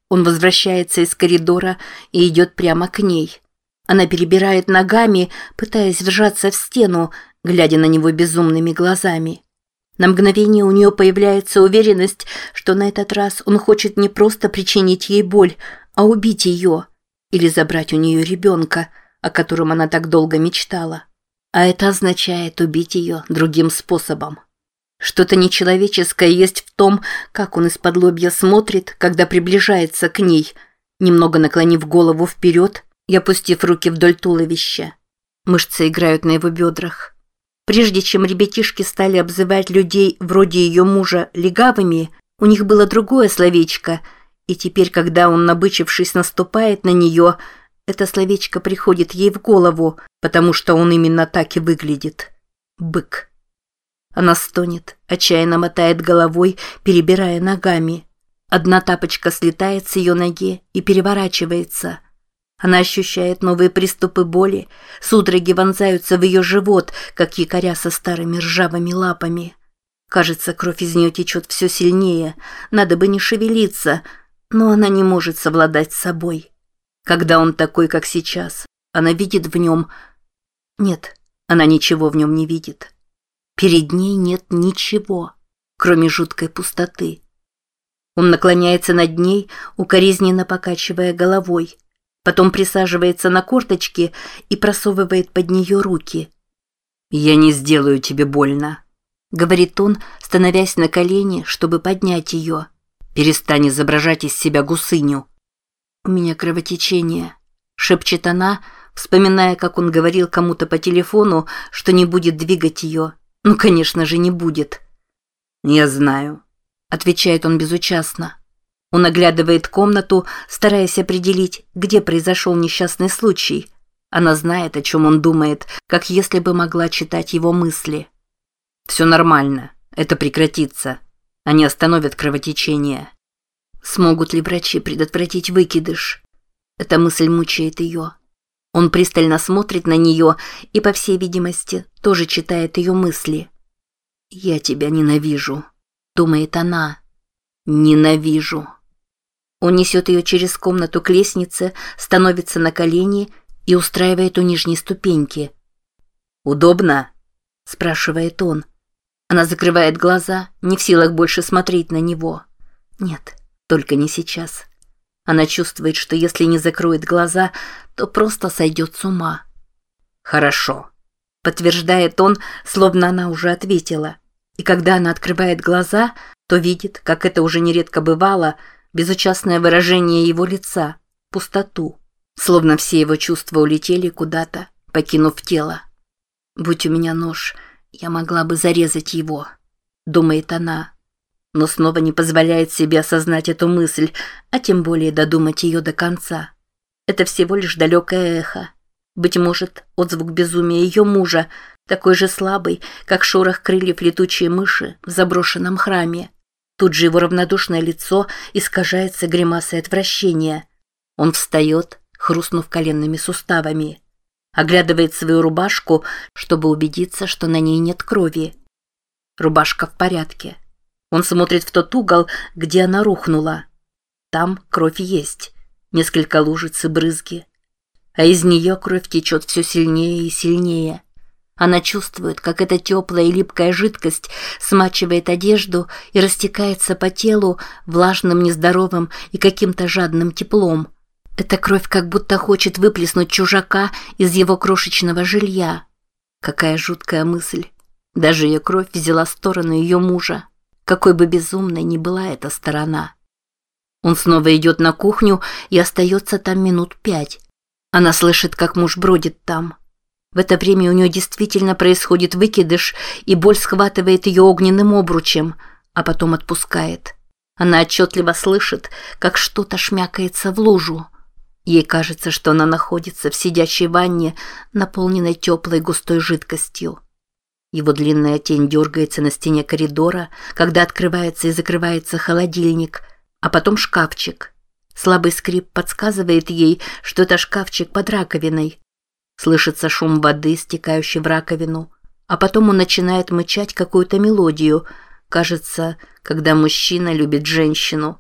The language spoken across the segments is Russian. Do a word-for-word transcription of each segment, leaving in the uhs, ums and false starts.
Он возвращается из коридора и идет прямо к ней. Она перебирает ногами, пытаясь вжаться в стену, глядя на него безумными глазами. На мгновение у нее появляется уверенность, что на этот раз он хочет не просто причинить ей боль, а убить ее или забрать у нее ребенка, о котором она так долго мечтала. А это означает убить ее другим способом. Что-то нечеловеческое есть в том, как он из-под лобья смотрит, когда приближается к ней, немного наклонив голову вперед и опустив руки вдоль туловища. Мышцы играют на его бедрах. Прежде чем ребятишки стали обзывать людей вроде ее мужа легавыми, у них было другое словечко, и теперь, когда он, набычившись, наступает на нее, это словечко приходит ей в голову, потому что он именно так и выглядит. Бык. Она стонет, отчаянно мотает головой, перебирая ногами. Одна тапочка слетает с ее ноги и переворачивается. Она ощущает новые приступы боли, судороги вонзаются в ее живот, как якоря со старыми ржавыми лапами. Кажется, кровь из нее течет все сильнее, надо бы не шевелиться, но она не может совладать с собой. Когда он такой, как сейчас, она видит в нем... Нет, она ничего в нем не видит. Перед ней нет ничего, кроме жуткой пустоты. Он наклоняется над ней, укоризненно покачивая головой. Потом присаживается на корточки и просовывает под нее руки. «Я не сделаю тебе больно», — говорит он, становясь на колени, чтобы поднять ее. «Перестань изображать из себя гусыню». «У меня кровотечение», — шепчет она, вспоминая, как он говорил кому-то по телефону, что не будет двигать ее. Ну, конечно же, не будет. «Я знаю», — отвечает он безучастно. Он оглядывает комнату, стараясь определить, где произошел несчастный случай. Она знает, о чем он думает, как если бы могла читать его мысли. «Все нормально. Это прекратится. Они остановят кровотечение». Смогут ли врачи предотвратить выкидыш? Эта мысль мучает ее. Он пристально смотрит на нее и, по всей видимости, тоже читает ее мысли. «Я тебя ненавижу», — думает она. «Ненавижу». Он несет ее через комнату к лестнице, становится на колени и устраивает у нижней ступеньки. «Удобно?» – спрашивает он. Она закрывает глаза, не в силах больше смотреть на него. Нет, только не сейчас. Она чувствует, что если не закроет глаза, то просто сойдет с ума. «Хорошо», – подтверждает он, словно она уже ответила. И когда она открывает глаза, то видит, как это уже нередко бывало, безучастное выражение его лица, пустоту, словно все его чувства улетели куда-то, покинув тело. «Будь у меня нож, я могла бы зарезать его», — думает она, но снова не позволяет себе осознать эту мысль, а тем более додумать ее до конца. Это всего лишь далекое эхо. Быть может, отзвук безумия ее мужа, такой же слабый, как шорох крыльев летучей мыши в заброшенном храме. Тут же его равнодушное лицо искажается гримасой отвращения. Он встает, хрустнув коленными суставами. Оглядывает свою рубашку, чтобы убедиться, что на ней нет крови. Рубашка в порядке. Он смотрит в тот угол, где она рухнула. Там кровь есть. Несколько лужиц и брызги. А из нее кровь течет все сильнее и сильнее. Она чувствует, как эта теплая и липкая жидкость смачивает одежду и растекается по телу влажным, нездоровым и каким-то жадным теплом. Эта кровь как будто хочет выплеснуть чужака из его крошечного жилья. Какая жуткая мысль. Даже ее кровь взяла сторону ее мужа. Какой бы безумной ни была эта сторона. Он снова идет на кухню и остается там минут пять. Она слышит, как муж бродит там. В это время у нее действительно происходит выкидыш, и боль схватывает ее огненным обручем, а потом отпускает. Она отчетливо слышит, как что-то шмякается в лужу. Ей кажется, что она находится в сидячей ванне, наполненной теплой густой жидкостью. Его длинная тень дергается на стене коридора, когда открывается и закрывается холодильник, а потом шкафчик. Слабый скрип подсказывает ей, что это шкафчик под раковиной. Слышится шум воды, стекающей в раковину, а потом он начинает мычать какую-то мелодию. Кажется, когда мужчина любит женщину.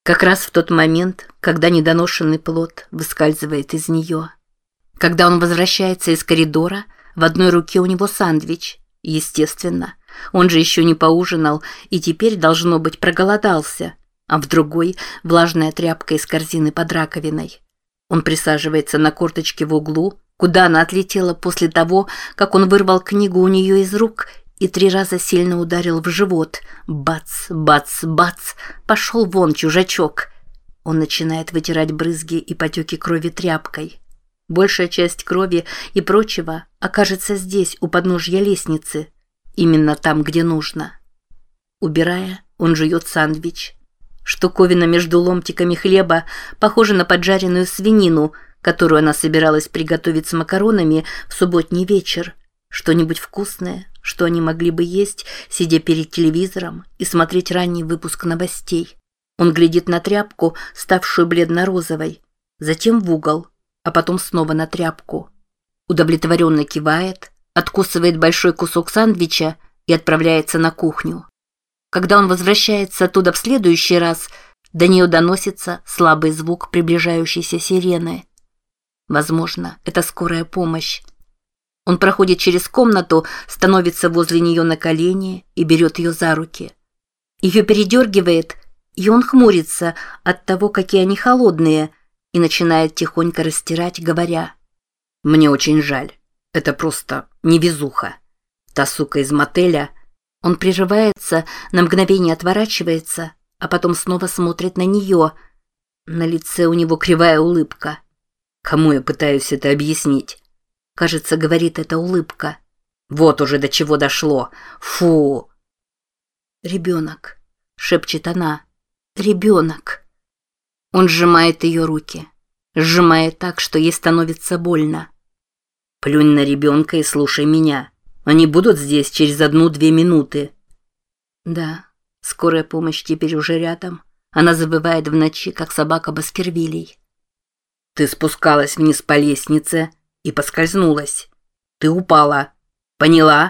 Как раз в тот момент, когда недоношенный плод выскальзывает из нее. Когда он возвращается из коридора, в одной руке у него сандвич. Естественно, он же еще не поужинал и теперь, должно быть, проголодался, а в другой – влажная тряпка из корзины под раковиной. Он присаживается на корточке в углу, куда она отлетела после того, как он вырвал книгу у нее из рук и три раза сильно ударил в живот. Бац, бац, бац. Пошел вон, чужачок. Он начинает вытирать брызги и потеки крови тряпкой. Большая часть крови и прочего окажется здесь, у подножья лестницы. Именно там, где нужно. Убирая, он жует сандвич. Штуковина между ломтиками хлеба похожа на поджаренную свинину, которую она собиралась приготовить с макаронами в субботний вечер. Что-нибудь вкусное, что они могли бы есть, сидя перед телевизором и смотреть ранний выпуск новостей. Он глядит на тряпку, ставшую бледно-розовой, затем в угол, а потом снова на тряпку. Удовлетворенно кивает, откусывает большой кусок сандвича и отправляется на кухню. Когда он возвращается оттуда в следующий раз, до нее доносится слабый звук приближающейся сирены. Возможно, это скорая помощь. Он проходит через комнату, становится возле нее на колени и берет ее за руки. Ее передергивает, и он хмурится от того, какие они холодные, и начинает тихонько растирать, говоря: «Мне очень жаль. Это просто невезуха. Та сука из мотеля...» Он прерывается, на мгновение отворачивается, а потом снова смотрит на нее. На лице у него кривая улыбка. Кому я пытаюсь это объяснить? Кажется, говорит эта улыбка. Вот уже до чего дошло. Фу. «Ребенок», — шепчет она. «Ребенок». Он сжимает ее руки. Сжимает так, что ей становится больно. «Плюнь на ребенка и слушай меня. Они будут здесь через одну-две минуты». Да, скорая помощь теперь уже рядом. Она завывает в ночи, как собака Баскервилей. «Ты спускалась вниз по лестнице и поскользнулась. Ты упала. Поняла?»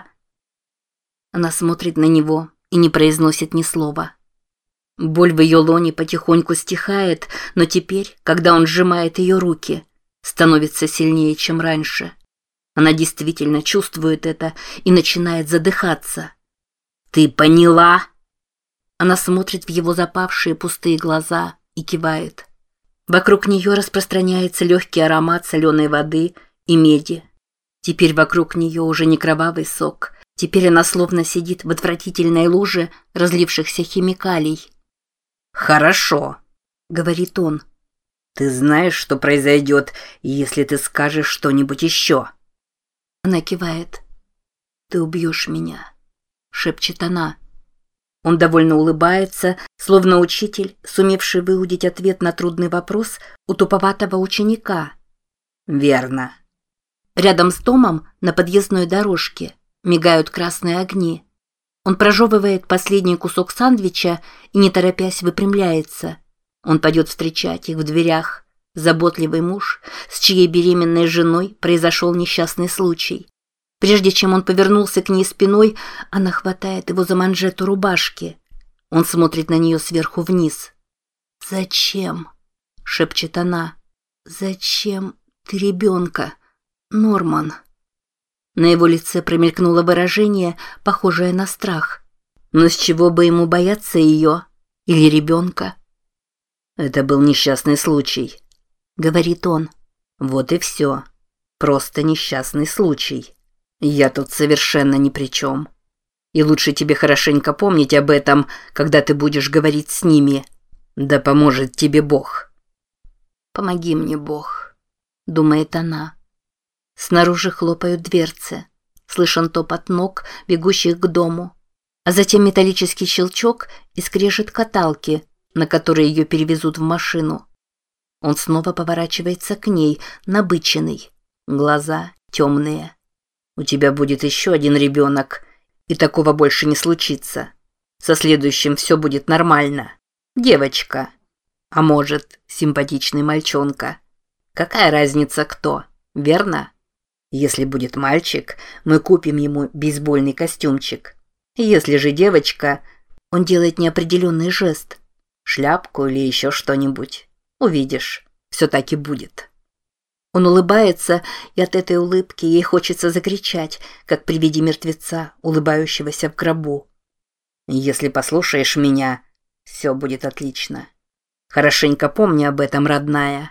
Она смотрит на него и не произносит ни слова. Боль в ее лоне потихоньку стихает, но теперь, когда он сжимает ее руки, становится сильнее, чем раньше. Она действительно чувствует это и начинает задыхаться. «Ты поняла?» Она смотрит в его запавшие пустые глаза и кивает. Вокруг нее распространяется легкий аромат соленой воды и меди. Теперь вокруг нее уже не кровавый сок. Теперь она словно сидит в отвратительной луже разлившихся химикалий. «Хорошо», — говорит он. «Ты знаешь, что произойдет, если ты скажешь что-нибудь еще?» Она кивает. «Ты убьешь меня», — шепчет она. Он довольно улыбается, словно учитель, сумевший выудить ответ на трудный вопрос у туповатого ученика. «Верно». Рядом с домом на подъездной дорожке мигают красные огни. Он прожевывает последний кусок сандвича и, не торопясь, выпрямляется. Он пойдет встречать их в дверях. Заботливый муж, с чьей беременной женой произошел несчастный случай. Прежде чем он повернулся к ней спиной, она хватает его за манжету рубашки. Он смотрит на нее сверху вниз. «Зачем?» – шепчет она. «Зачем ты ребенка, Норман?» На его лице промелькнуло выражение, похожее на страх. Но с чего бы ему бояться ее или ребенка? «Это был несчастный случай», — говорит он. «Вот и все. Просто несчастный случай. Я тут совершенно ни при чем. И лучше тебе хорошенько помнить об этом, когда ты будешь говорить с ними. Да поможет тебе Бог». «Помоги мне, Бог», — думает она. Снаружи хлопают дверцы. Слышен топот ног, бегущих к дому. А затем металлический щелчок и скрежет каталки, на которой ее перевезут в машину. Он снова поворачивается к ней, набыченный. Глаза темные. «У тебя будет еще один ребенок, и такого больше не случится. Со следующим все будет нормально. Девочка. А может, симпатичный мальчонка. Какая разница кто, верно? Если будет мальчик, мы купим ему бейсбольный костюмчик. Если же девочка...» Он делает неопределенный жест. Шляпку или еще что-нибудь. Увидишь, все так и будет». Он улыбается, и от этой улыбки ей хочется закричать, как при виде мертвеца, улыбающегося в гробу. «Если послушаешь меня, все будет отлично. Хорошенько помни об этом, родная».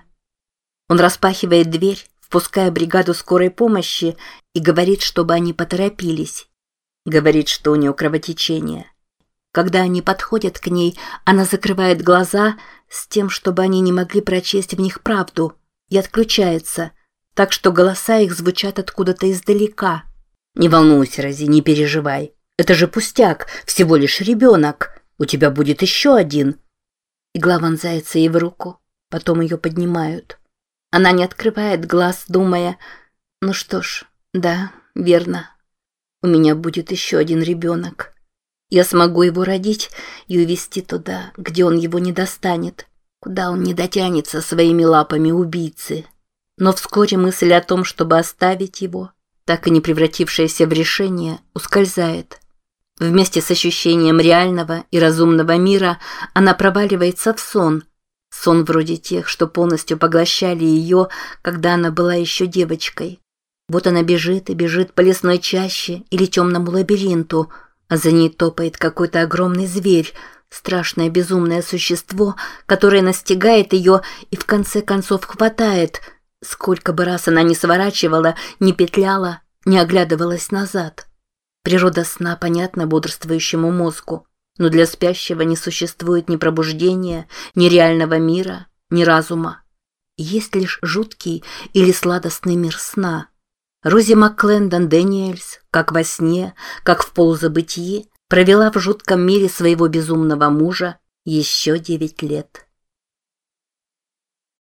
Он распахивает дверь, впуская бригаду скорой помощи, и говорит, чтобы они поторопились. Говорит, что у нее кровотечение. Когда они подходят к ней, она закрывает глаза с тем, чтобы они не могли прочесть в них правду, и отключается, так что голоса их звучат откуда-то издалека. «Не волнуйся, Рози, не переживай. Это же пустяк, всего лишь ребенок. У тебя будет еще один». Игла вонзается ей в руку, потом ее поднимают. Она не открывает глаз, думая: «Ну что ж, да, верно. У меня будет еще один ребенок. Я смогу его родить и увезти туда, где он его не достанет, куда он не дотянется своими лапами убийцы». Но вскоре мысль о том, чтобы оставить его, так и не превратившаяся в решение, ускользает. Вместе с ощущением реального и разумного мира она проваливается в сон. Сон вроде тех, что полностью поглощали ее, когда она была еще девочкой. Вот она бежит и бежит по лесной чаще или темному лабиринту, а за ней топает какой-то огромный зверь, страшное безумное существо, которое настигает ее и в конце концов хватает, сколько бы раз она ни сворачивала, ни петляла, не оглядывалась назад. Природа сна понятна бодрствующему мозгу, но для спящего не существует ни пробуждения, ни реального мира, ни разума. Есть лишь жуткий или сладостный мир сна. Рози МакКлендон Дэниэльс, как во сне, как в полузабытии, провела в жутком мире своего безумного мужа еще девять лет.